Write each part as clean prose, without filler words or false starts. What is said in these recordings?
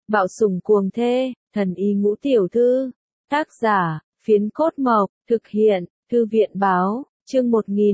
Bạo sủng cuồng thê, thần y ngũ tiểu thư. Tác giả, Phiến Cốt Mộc, thực hiện, Thư viện báo, chương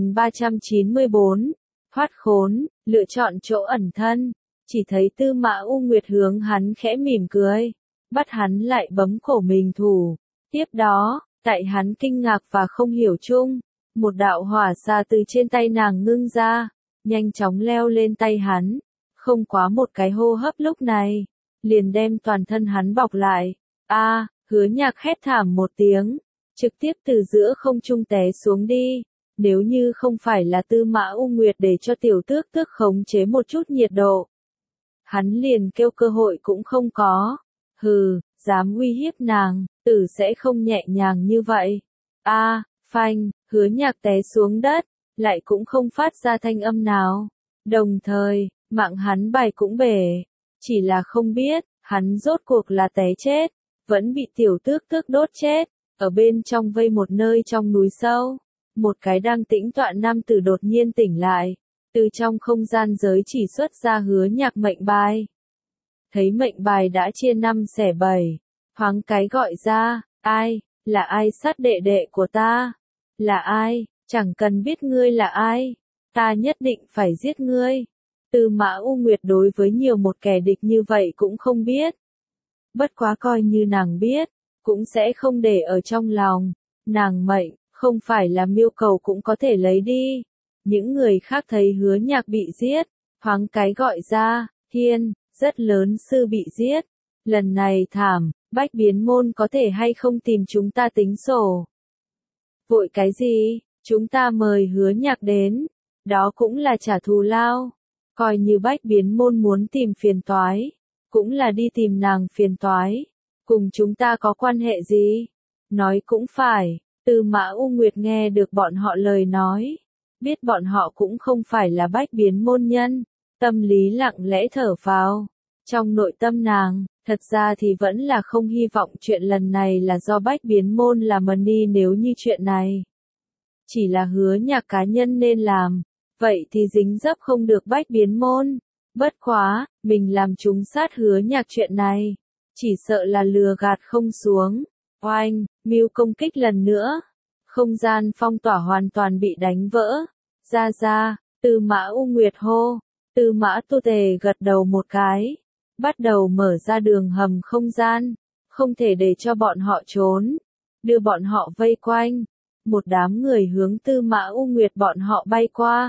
1394. Thoát khốn, lựa chọn chỗ ẩn thân. Chỉ thấy Tư Mã U Nguyệt hướng hắn khẽ mỉm cười, bắt hắn lại bấm cổ mình thủ. Tiếp đó, tại hắn kinh ngạc và không hiểu chung, một đạo hỏa xa từ trên tay nàng ngưng ra, nhanh chóng leo lên tay hắn. Không quá một cái hô hấp lúc này, liền đem toàn thân hắn bọc lại. Hứa Nhạc hét thảm một tiếng, trực tiếp từ giữa không trung té xuống đi. Nếu như không phải là Tư Mã U Nguyệt để cho tiểu tước tước khống chế một chút nhiệt độ, hắn liền kêu cơ hội cũng không có. Hừ, dám uy hiếp nàng, tử sẽ không nhẹ nhàng như vậy. Phanh, Hứa Nhạc té xuống đất, lại cũng không phát ra thanh âm nào. Đồng thời, mạng hắn bài cũng bể. Chỉ là không biết, hắn rốt cuộc là té chết, vẫn bị tiểu tước tước đốt chết. Ở bên trong vây một nơi trong núi sâu, một cái đang tĩnh tọa nam tử đột nhiên tỉnh lại, từ trong không gian giới chỉ xuất ra Hứa Nhạc mệnh bài. Thấy mệnh bài đã chia 5 xẻ 7, thoáng cái gọi ra, là ai sát đệ đệ của ta? Là ai? Chẳng cần biết ngươi là ai, ta nhất định phải giết ngươi. Tư Mã U Nguyệt đối với nhiều một kẻ địch như vậy cũng không biết. Bất quá coi như nàng biết, cũng sẽ không để ở trong lòng. Nàng mệnh, không phải là miêu cầu cũng có thể lấy đi. Những người khác thấy Hứa Nhạc bị giết, thoáng cái gọi ra, thiên, rất lớn sư bị giết. Lần này thảm, Bách Biến Môn có thể hay không tìm chúng ta tính sổ. Vội cái gì, chúng ta mời Hứa Nhạc đến, đó cũng là trả thù lao. Coi như Bách Biến Môn muốn tìm phiền toái, cũng là đi tìm nàng phiền toái. Cùng chúng ta có quan hệ gì? Nói cũng phải, Tư Mã U Nguyệt nghe được bọn họ lời nói, biết bọn họ cũng không phải là Bách Biến Môn nhân, tâm lý lặng lẽ thở phào. Trong nội tâm nàng, thật ra thì vẫn là không hy vọng chuyện lần này là do Bách Biến Môn làm đi. Nếu như chuyện này chỉ là Hứa Nhạc cá nhân nên làm, vậy thì dính dấp không được Bách Biến Môn. Bất quá, mình làm trúng sát Hứa Nhạc chuyện này, chỉ sợ là lừa gạt không xuống. Oanh, mưu công kích lần nữa, không gian phong tỏa hoàn toàn bị đánh vỡ. Ra, Tư Mã U Nguyệt hô. Tư Mã Tu Tề gật đầu một cái, bắt đầu mở ra đường hầm không gian, không thể để cho bọn họ trốn, đưa bọn họ vây quanh. Một đám người hướng Tư Mã U Nguyệt bọn họ bay qua,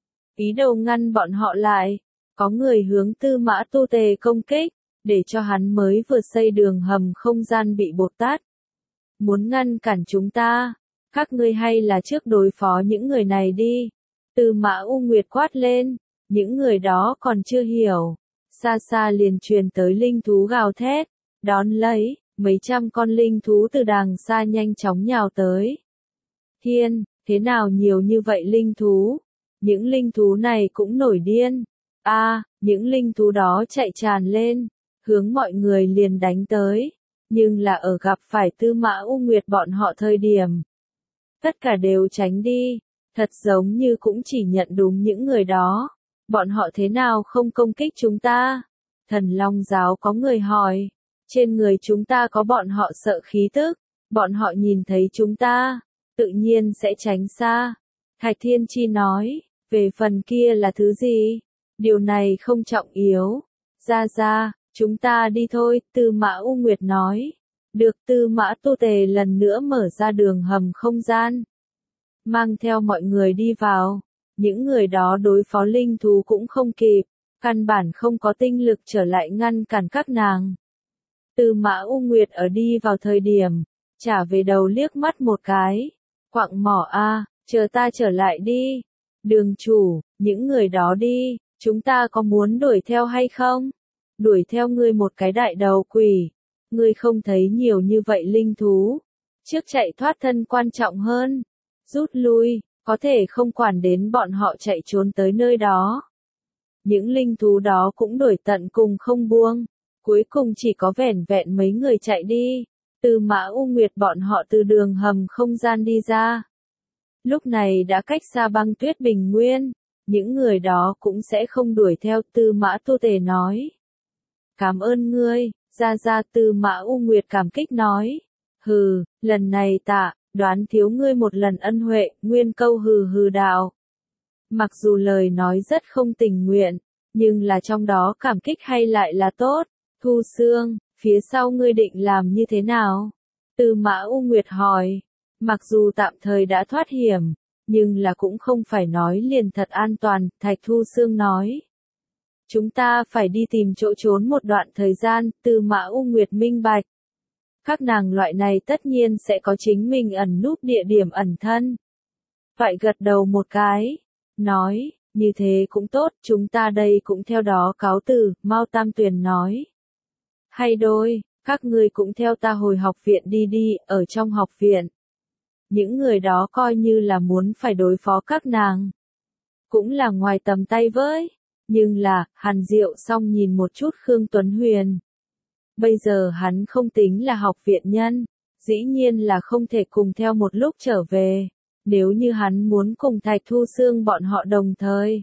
ý đồ ngăn bọn họ lại. Có người hướng Tư Mã Tu Tề công kích, để cho hắn mới vừa xây đường hầm không gian bị bột tát. Muốn ngăn cản chúng ta, các ngươi hay là trước đối phó những người này đi. Tư Mã U Nguyệt quát lên, những người đó còn chưa hiểu. Xa xa liền truyền tới linh thú gào thét, đón lấy, mấy trăm con linh thú từ đàng xa nhanh chóng nhào tới. Thiên, thế nào nhiều như vậy linh thú? Những linh thú này cũng nổi điên. Những linh thú đó chạy tràn lên, hướng mọi người liền đánh tới. Nhưng là ở gặp phải Tư Mã U Nguyệt bọn họ thời điểm, tất cả đều tránh đi, thật giống như cũng chỉ nhận đúng những người đó. Bọn họ thế nào không công kích chúng ta? Thần Long giáo có người hỏi, trên người chúng ta có bọn họ sợ khí tức, bọn họ nhìn thấy chúng ta, tự nhiên sẽ tránh xa. Thạch Thiên Chi nói, về phần kia là thứ gì? Điều này không trọng yếu. Ra, chúng ta đi thôi, Tư Mã U Nguyệt nói. Được. Tư Mã Tu Tề lần nữa mở ra đường hầm không gian, mang theo mọi người đi vào. Những người đó đối phó linh thú cũng không kịp, căn bản không có tinh lực trở lại ngăn cản các nàng. Tư Mã U Nguyệt ở đi vào thời điểm, trả về đầu liếc mắt một cái. Quạng mỏ chờ ta trở lại đi. Đường chủ, những người đó đi, chúng ta có muốn đuổi theo hay không? Đuổi theo ngươi một cái đại đầu quỷ. Ngươi không thấy nhiều như vậy linh thú. Trước chạy thoát thân quan trọng hơn. Rút lui, có thể không quản đến bọn họ chạy trốn tới nơi đó. Những linh thú đó cũng đuổi tận cùng không buông. Cuối cùng chỉ có vẻn vẹn mấy người chạy đi. Tư Mã U Nguyệt bọn họ từ đường hầm không gian đi ra. Lúc này đã cách xa băng tuyết bình nguyên. Những người đó cũng sẽ không đuổi theo. Tư Mã Tu Tề nói. Cảm ơn ngươi, Ra Tư Mã U Nguyệt cảm kích nói. Hừ, lần này tạ, đoán thiếu ngươi một lần ân huệ, nguyên câu hừ hừ đạo. Mặc dù lời nói rất không tình nguyện, nhưng là trong đó cảm kích hay lại là tốt. Thu Xương, phía sau ngươi định làm như thế nào? Tư Mã U Nguyệt hỏi. Mặc dù tạm thời đã thoát hiểm, nhưng là cũng không phải nói liền thật an toàn, Thạch Thu Xương nói. Chúng ta phải đi tìm chỗ trốn một đoạn thời gian, Tư Mã U Nguyệt minh bạch. Các nàng loại này tất nhiên sẽ có chính mình ẩn núp địa điểm ẩn thân. Vậy gật đầu một cái, nói, như thế cũng tốt, chúng ta đây cũng theo đó cáo từ, Mao Tam Tuyền nói. Hay đôi, các ngươi cũng theo ta hồi học viện đi đi, ở trong học viện. Những người đó coi như là muốn phải đối phó các nàng. Cũng là ngoài tầm tay với. Nhưng là, Hàn Diệu xong nhìn một chút Khương Tuấn Huyền. Bây giờ hắn không tính là học viện nhân, dĩ nhiên là không thể cùng theo một lúc trở về. Nếu như hắn muốn cùng Thạch Thu Xương bọn họ đồng thời.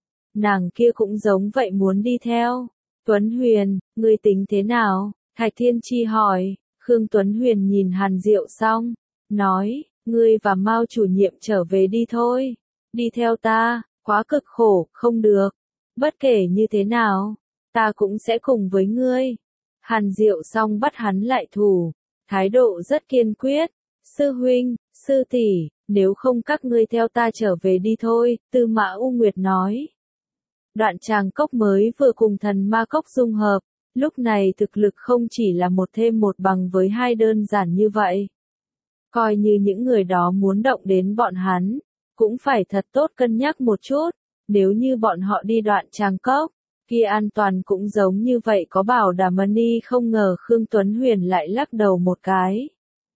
Nàng kia cũng giống vậy muốn đi theo. Tuấn Huyền, ngươi tính thế nào? Thạch Thiên Chi hỏi. Khương Tuấn Huyền nhìn Hàn Diệu xong, nói, ngươi và Mao chủ nhiệm trở về đi thôi. Đi theo ta, quá cực khổ, không được. Bất kể như thế nào, ta cũng sẽ cùng với ngươi. Hàn Diệu xong bắt hắn lại thủ, thái độ rất kiên quyết. Sư huynh, sư tỷ, nếu không các ngươi theo ta trở về đi thôi, Tư Mã U Nguyệt nói. Đoạn tràng cốc mới vừa cùng thần ma cốc dung hợp, lúc này thực lực không chỉ là một thêm một bằng với hai đơn giản như vậy. Coi như những người đó muốn động đến bọn hắn, cũng phải thật tốt cân nhắc một chút, nếu như bọn họ đi đoạn tràng cốc, kia an toàn cũng giống như vậy có bảo đảm money không ngờ Khương Tuấn Huyền lại lắc đầu một cái.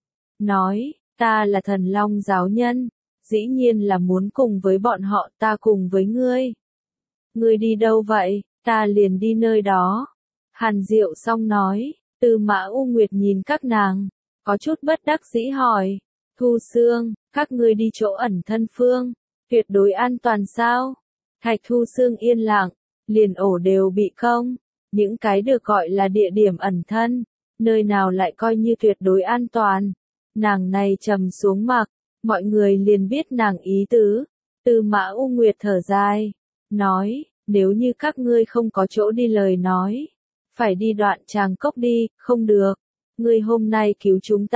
Nói, ta là thần long giáo nhân, dĩ nhiên là muốn cùng với bọn họ ta cùng với ngươi. Ngươi đi đâu vậy, ta liền đi nơi đó. Hàn Diệu xong nói, Tư Mã U Nguyệt nhìn các nàng, có chút bất đắc dĩ hỏi, Thu Xương, các ngươi đi chỗ ẩn thân phương, tuyệt đối an toàn sao? Thạch Thu Xương yên lặng, liền ổ đều bị công, những cái được gọi là địa điểm ẩn thân, nơi nào lại coi như tuyệt đối an toàn. Nàng này trầm xuống mặc, mọi người liền biết nàng ý tứ. Tư Mã U Nguyệt thở dài, nói, nếu như các ngươi không có chỗ đi lời nói, phải đi đoạn tràng cốc đi, không được. Ngươi hôm nay cứu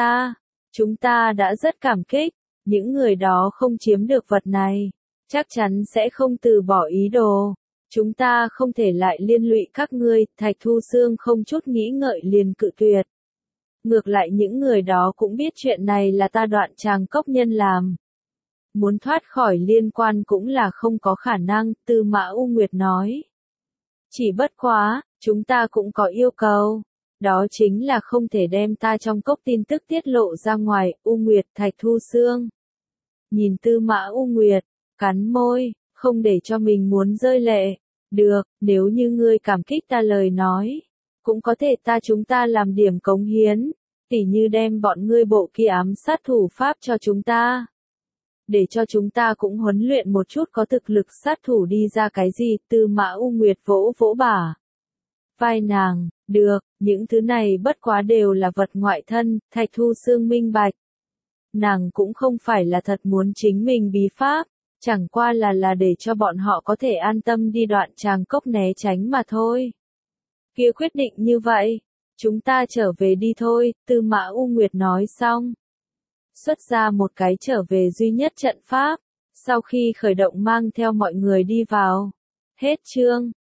chúng ta đã rất cảm kích, những người đó không chiếm được vật này, chắc chắn sẽ không từ bỏ ý đồ. Chúng ta không thể lại liên lụy các ngươi, Thạch Thu Xương không chút nghĩ ngợi liền cự tuyệt. Ngược lại những người đó cũng biết chuyện này là ta đoạn tràng cốc nhân làm. Muốn thoát khỏi liên quan cũng là không có khả năng, Tư Mã U Nguyệt nói. Chỉ bất quá, chúng ta cũng có yêu cầu. Đó chính là không thể đem ta trong cốc tin tức tiết lộ ra ngoài, U Nguyệt Thạch Thu Xương. Nhìn Tư Mã U Nguyệt, cắn môi, không để cho mình muốn rơi lệ. Được, nếu như ngươi cảm kích ta lời nói, cũng có thể chúng ta làm điểm cống hiến, tỉ như đem bọn ngươi bộ kia ám sát thủ pháp cho chúng ta. Để cho chúng ta cũng huấn luyện một chút có thực lực sát thủ đi ra cái gì, Tư Mã U Nguyệt vỗ vỗ bả. Vai nàng, được, những thứ này bất quá đều là vật ngoại thân, Thạch Thu Xương minh bạch. Nàng cũng không phải là thật muốn chính mình bí pháp, chẳng qua là để cho bọn họ có thể an tâm đi đoạn tràng cốc né tránh mà thôi. Kia quyết định như vậy, chúng ta trở về đi thôi, Tư Mã U Nguyệt nói xong. Xuất ra một cái trở về duy nhất trận pháp, sau khi khởi động mang theo mọi người đi vào. Hết chương.